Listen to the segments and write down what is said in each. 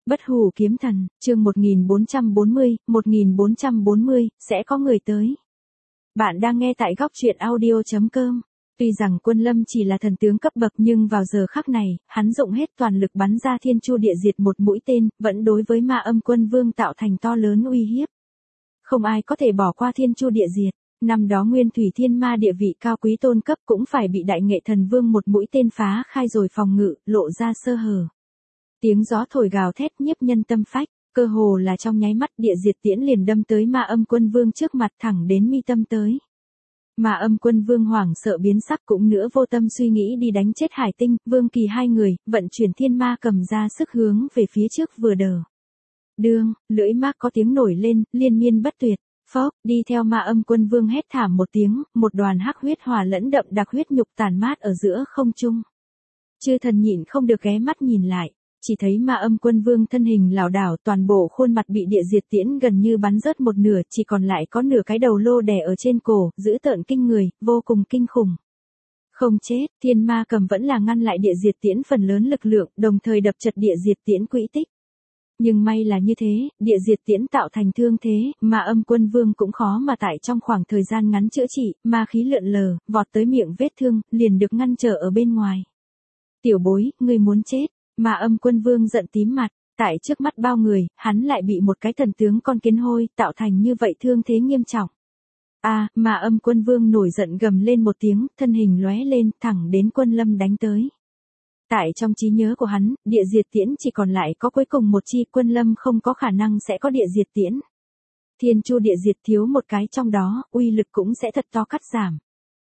Bất hủ kiếm thần, chương 1440, sẽ có người tới. Bạn đang nghe tại góc truyện audio.com. Tuy rằng Quân Lâm chỉ là thần tướng cấp bậc nhưng vào giờ khắc này, hắn dụng hết toàn lực bắn ra thiên chu địa diệt một mũi tên, vẫn đối với Ma Âm Quân Vương tạo thành to lớn uy hiếp. Không ai có thể bỏ qua thiên chu địa diệt. Năm đó Nguyên Thủy Thiên Ma địa vị cao quý tôn cấp cũng phải bị Đại Nghệ Thần Vương một mũi tên phá khai rồi phòng ngự, lộ ra sơ hở. Tiếng gió thổi gào thét nhiếp nhân tâm phách, cơ hồ là trong nháy mắt địa diệt tiễn liền đâm tới Ma Âm Quân Vương trước mặt thẳng đến mi tâm tới. Ma Âm Quân Vương hoảng sợ biến sắc cũng nữa vô tâm suy nghĩ đi đánh chết Hải Tinh, Vương Kỳ hai người, vận chuyển thiên ma cầm ra sức hướng về phía trước vừa đờ. Đương, lưỡi ma có tiếng nổi lên, liên miên bất tuyệt. Phốc, đi theo Ma Âm Quân Vương hét thảm một tiếng, một đoàn hắc huyết hòa lẫn đậm đặc huyết nhục tàn mát ở giữa không trung. Chư thần nhịn không được ghé mắt nhìn lại, chỉ thấy Ma Âm Quân Vương thân hình lảo đảo, toàn bộ khuôn mặt bị địa diệt tiễn gần như bắn rớt một nửa, chỉ còn lại có nửa cái đầu lô đè ở trên cổ, dữ tợn kinh người, vô cùng kinh khủng. Không chết, thiên ma cầm vẫn là ngăn lại địa diệt tiễn phần lớn lực lượng, đồng thời đập chật địa diệt tiễn quỹ tích. Nhưng may là như thế, địa diệt tiễn tạo thành thương thế, Ma Âm Quân Vương cũng khó mà tại trong khoảng thời gian ngắn chữa trị, ma khí lượn lờ, vọt tới miệng vết thương, liền được ngăn trở ở bên ngoài. Tiểu bối, ngươi muốn chết, Ma Âm Quân Vương giận tím mặt, tại trước mắt bao người, hắn lại bị một cái thần tướng con kiến hôi, tạo thành như vậy thương thế nghiêm trọng. Ma Âm Quân Vương nổi giận gầm lên một tiếng, thân hình lóe lên, thẳng đến Quân Lâm đánh tới. Tại trong trí nhớ của hắn, địa diệt tiễn chỉ còn lại có cuối cùng một chi, Quân Lâm không có khả năng sẽ có địa diệt tiễn. Thiên chu địa diệt thiếu một cái trong đó, uy lực cũng sẽ thật to cắt giảm.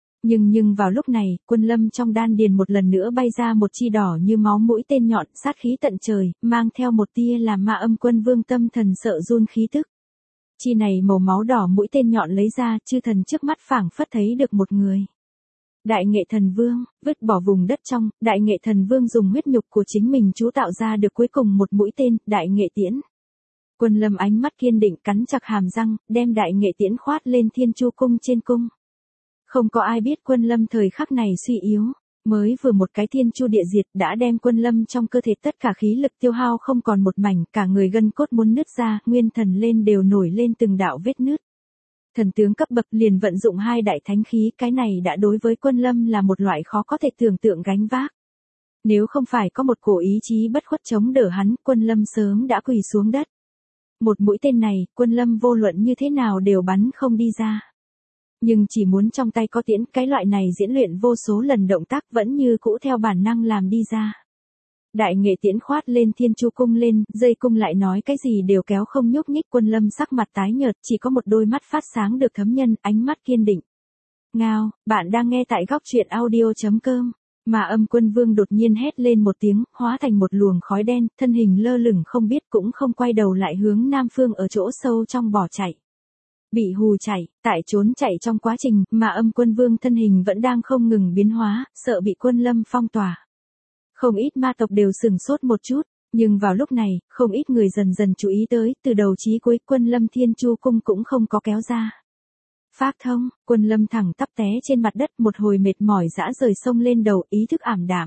Nhưng vào lúc này, Quân Lâm trong đan điền một lần nữa bay ra một chi đỏ như máu mũi tên nhọn, sát khí tận trời, mang theo một tia làm Ma Âm Quân Vương tâm thần sợ run khí tức. Chi này màu máu đỏ mũi tên nhọn lấy ra, chư thần trước mắt phảng phất thấy được một người. Đại Nghệ Thần Vương, vứt bỏ vùng đất trong, Đại Nghệ Thần Vương dùng huyết nhục của chính mình chú tạo ra được cuối cùng một mũi tên, Đại Nghệ Tiễn. Quân Lâm ánh mắt kiên định cắn chặt hàm răng, đem Đại Nghệ Tiễn khoát lên Thiên Chu cung trên cung. Không có ai biết Quân Lâm thời khắc này suy yếu, mới vừa một cái thiên chu địa diệt đã đem Quân Lâm trong cơ thể tất cả khí lực tiêu hao không còn một mảnh, cả người gân cốt muốn nứt ra, nguyên thần lên đều nổi lên từng đạo vết nứt. Thần tướng cấp bậc liền vận dụng hai đại thánh khí, cái này đã đối với Quân Lâm là một loại khó có thể tưởng tượng gánh vác. Nếu không phải có một cổ ý chí bất khuất chống đỡ hắn, Quân Lâm sớm đã quỳ xuống đất. Một mũi tên này, Quân Lâm vô luận như thế nào đều bắn không đi ra. Nhưng chỉ muốn trong tay có tiễn, cái loại này diễn luyện vô số lần động tác vẫn như cũ theo bản năng làm đi ra. Đại Nghệ Tiễn khoát lên Thiên Chu cung lên, dây cung lại nói cái gì đều kéo không nhúc nhích. Quân Lâm sắc mặt tái nhợt, chỉ có một đôi mắt phát sáng được thấm nhân, ánh mắt kiên định. Ngao, bạn đang nghe tại góc truyện audio.com. Ma Âm Quân Vương đột nhiên hét lên một tiếng, hóa thành một luồng khói đen, thân hình lơ lửng không biết cũng không quay đầu lại hướng nam phương ở chỗ sâu trong bỏ chạy. Bị hù chạy, tại trốn chạy trong quá trình, Ma Âm Quân Vương thân hình vẫn đang không ngừng biến hóa, sợ bị Quân Lâm phong tỏa. Không ít ma tộc đều sửng sốt một chút, nhưng vào lúc này, không ít người dần dần chú ý tới, từ đầu chí cuối Quân Lâm Thiên Chu cung cũng không có kéo ra. Phác thông, Quân Lâm thẳng tắp té trên mặt đất, một hồi mệt mỏi dã rời sông lên đầu, ý thức ảm đạm.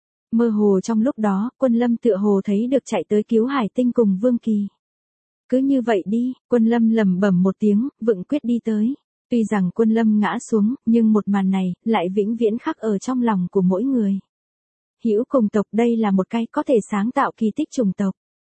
Mơ hồ trong lúc đó, Quân Lâm tựa hồ thấy được chạy tới cứu Hải Tinh cùng Vương Kỳ. Cứ như vậy đi, Quân Lâm lẩm bẩm một tiếng, vựng quyết đi tới. Tuy rằng Quân Lâm ngã xuống, nhưng một màn này lại vĩnh viễn khắc ở trong lòng của mỗi người. Hữu cùng tộc, đây là một cái có thể sáng tạo kỳ tích chủng tộc.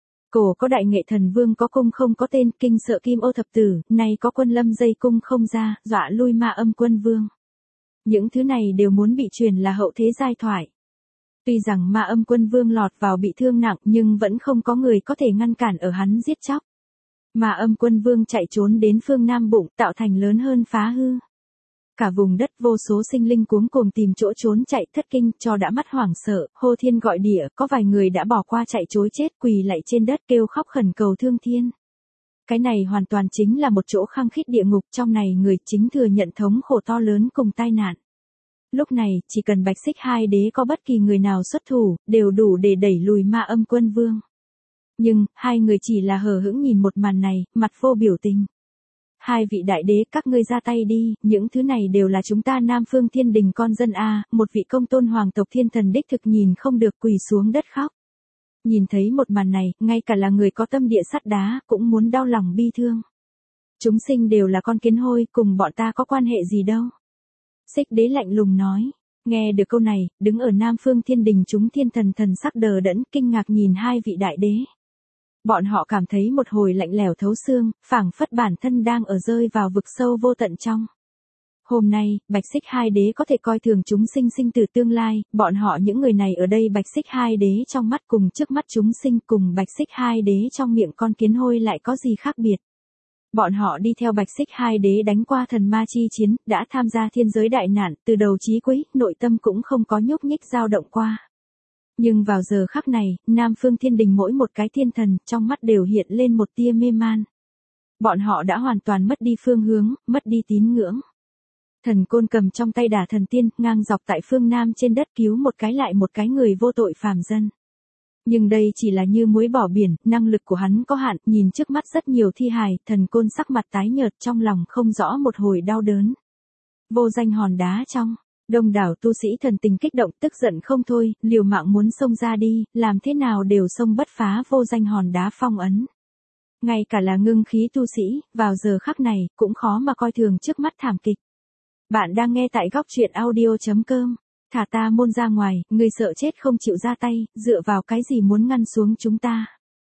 Cổ có Đại Nghệ Thần Vương có cung không có tên, kinh sợ Kim Ô thập tử, nay có Quân Lâm dây cung không ra, dọa lui Ma Âm Quân Vương. Những thứ này đều muốn bị truyền là hậu thế giai thoại. Tuy rằng Ma Âm Quân Vương lọt vào bị thương nặng nhưng vẫn không có người có thể ngăn cản ở hắn giết chóc. Ma Âm Quân Vương chạy trốn đến phương Nam Bụng, tạo thành lớn hơn phá hư. Cả vùng đất vô số sinh linh cuống cuồng tìm chỗ trốn chạy, thất kinh, cho đã mắt hoảng sợ, hô thiên gọi địa, có vài người đã bỏ qua chạy trối chết, quỳ lạy trên đất kêu khóc khẩn cầu thương thiên. Cái này hoàn toàn chính là một chỗ khăng khít địa ngục, trong này người chính thừa nhận thống khổ to lớn cùng tai nạn. Lúc này, chỉ cần Bạch Xích Hai Đế có bất kỳ người nào xuất thủ, đều đủ để đẩy lùi Ma Âm Quân Vương. Nhưng, hai người chỉ là hờ hững nhìn một màn này, mặt vô biểu tình. Hai vị đại đế, các ngươi ra tay đi, những thứ này đều là chúng ta Nam Phương Thiên Đình con dân a. Một vị công tôn hoàng tộc thiên thần đích thực nhìn không được quỳ xuống đất khóc. Nhìn thấy một màn này, ngay cả là người có tâm địa sắt đá, cũng muốn đau lòng bi thương. Chúng sinh đều là con kiến hôi, cùng bọn ta có quan hệ gì đâu. Xích Đế lạnh lùng nói. Nghe được câu này, đứng ở Nam Phương Thiên Đình chúng thiên thần thần sắc đờ đẫn, kinh ngạc nhìn hai vị đại đế. Bọn họ cảm thấy một hồi lạnh lẽo thấu xương, phảng phất bản thân đang ở rơi vào vực sâu vô tận trong. Hôm nay, Bạch Xích Hai Đế có thể coi thường chúng sinh sinh tử tương lai, bọn họ những người này ở đây Bạch Xích Hai Đế trong mắt cùng trước mắt chúng sinh cùng Bạch Xích Hai Đế trong miệng con kiến hôi lại có gì khác biệt. Bọn họ đi theo Bạch Xích Hai Đế đánh qua thần ma chi chiến, đã tham gia thiên giới đại nạn, từ đầu chí cuối, nội tâm cũng không có nhúc nhích dao động qua. Nhưng vào giờ khắc này, Nam Phương Thiên Đình mỗi một cái thiên thần, trong mắt đều hiện lên một tia mê man. Bọn họ đã hoàn toàn mất đi phương hướng, mất đi tín ngưỡng. Thần Côn cầm trong tay Đả Thần Tiên, ngang dọc tại phương Nam trên đất cứu một cái lại một cái người vô tội phàm dân. Nhưng đây chỉ là như muối bỏ biển, năng lực của hắn có hạn, nhìn trước mắt rất nhiều thi hài, Thần Côn sắc mặt tái nhợt trong lòng không rõ một hồi đau đớn. Vô danh hòn đá trong, đông đảo tu sĩ thần tình kích động tức giận không thôi, liều mạng muốn xông ra đi, làm thế nào đều xông bất phá vô danh hòn đá phong ấn. Ngay cả là ngưng khí tu sĩ, vào giờ khắc này, cũng khó mà coi thường trước mắt thảm kịch. Bạn đang nghe tại góc truyện audio.com. Thả ta môn ra ngoài, ngươi sợ chết không chịu ra tay, dựa vào cái gì muốn ngăn xuống chúng ta.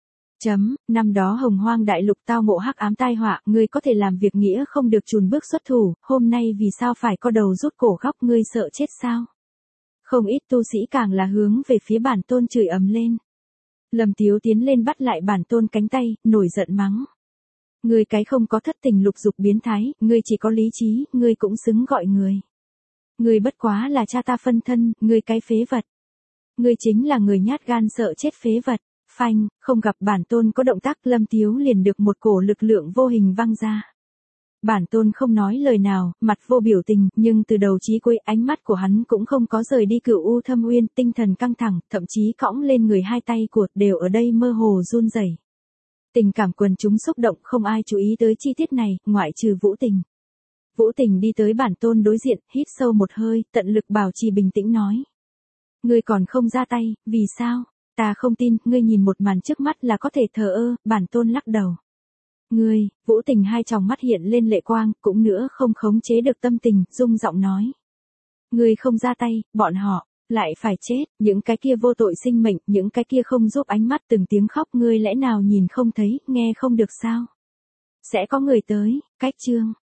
Năm đó Hồng Hoang đại lục tao ngộ hắc ám tai họa, ngươi có thể làm việc nghĩa không được chùn bước xuất thủ, hôm nay vì sao phải co đầu rút cổ góc, ngươi sợ chết sao? Không ít tu sĩ càng là hướng về phía bản tôn chửi ầm lên. Lâm Tiếu tiến lên bắt lại bản tôn cánh tay, nổi giận mắng. Ngươi cái không có thất tình lục dục biến thái, ngươi chỉ có lý trí, ngươi cũng xứng gọi người. Ngươi bất quá là cha ta phân thân, ngươi cái phế vật. Ngươi chính là người nhát gan sợ chết phế vật. Phanh, không gặp bản tôn có động tác, Lâm Tiếu liền được một cổ lực lượng vô hình văng ra. Bản tôn không nói lời nào, mặt vô biểu tình, nhưng từ đầu chí cuối ánh mắt của hắn cũng không có rời đi Cửu U Thâm Uyên, tinh thần căng thẳng, thậm chí cõng lên người hai tay của đều ở đây mơ hồ run rẩy. Tình cảm quần chúng xúc động, không ai chú ý tới chi tiết này, ngoại trừ Vũ Tình. Vũ Tình đi tới bản tôn đối diện, hít sâu một hơi, tận lực bảo trì bình tĩnh nói. Ngươi còn không ra tay, vì sao? Ta không tin, ngươi nhìn một màn trước mắt là có thể thờ ơ, bản tôn lắc đầu. Ngươi, Vũ Tình hai tròng mắt hiện lên lệ quang, cũng nữa không khống chế được tâm tình, rung giọng nói. Ngươi không ra tay, bọn họ, lại phải chết, những cái kia vô tội sinh mệnh, những cái kia không giúp ánh mắt từng tiếng khóc, ngươi lẽ nào nhìn không thấy, nghe không được sao? Sẽ có người tới, cách chương.